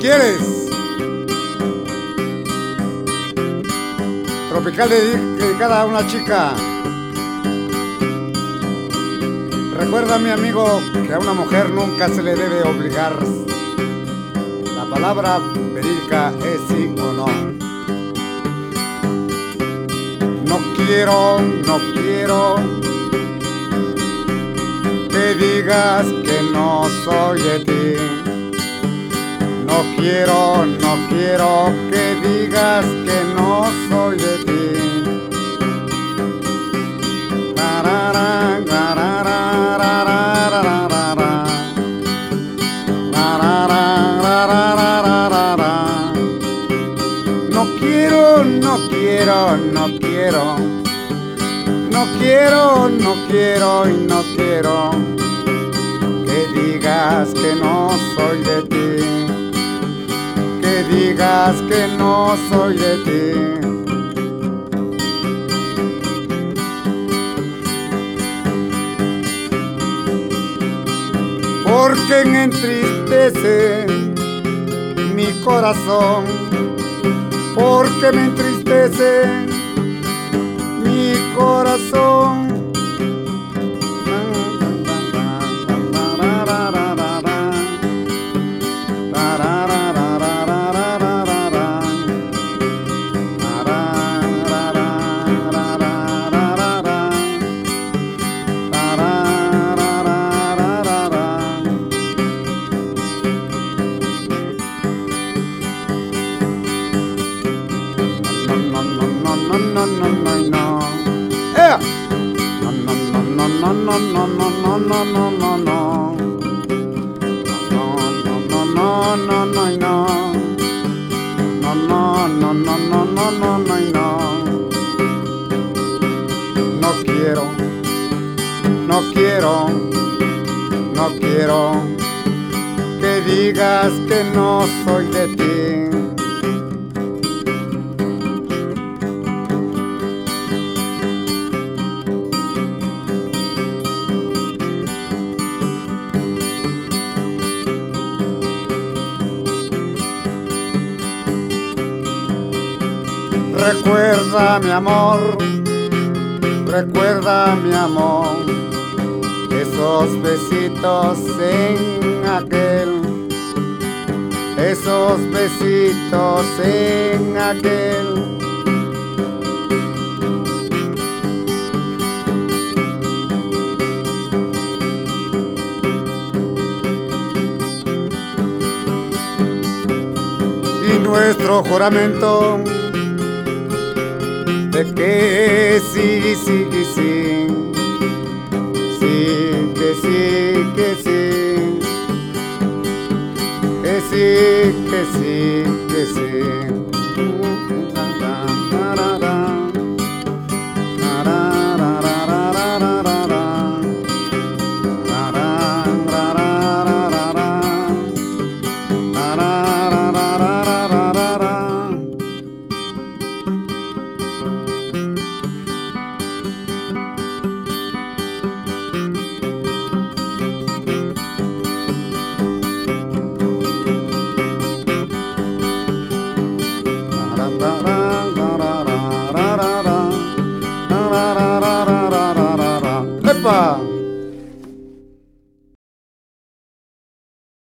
quieres. Tropical dedicada a una chica. Recuerda, mi amigo, que a una mujer nunca se le debe obligar. La palabra verídica es sí o no. No quiero que digas que no soy de ti. No quiero que digas que no soy de ti. No quiero que digas que no soy de ti, que digas que no soy de ti. Porque me entristece mi corazón, porque me entristece mi corazón. No quiero que digas que no soy de ti. Recuerda mi amor, esos besitos en aquel. Y nuestro juramento de que sí, que sí, que sí, que sí, que sí, que sí. ¡Epa!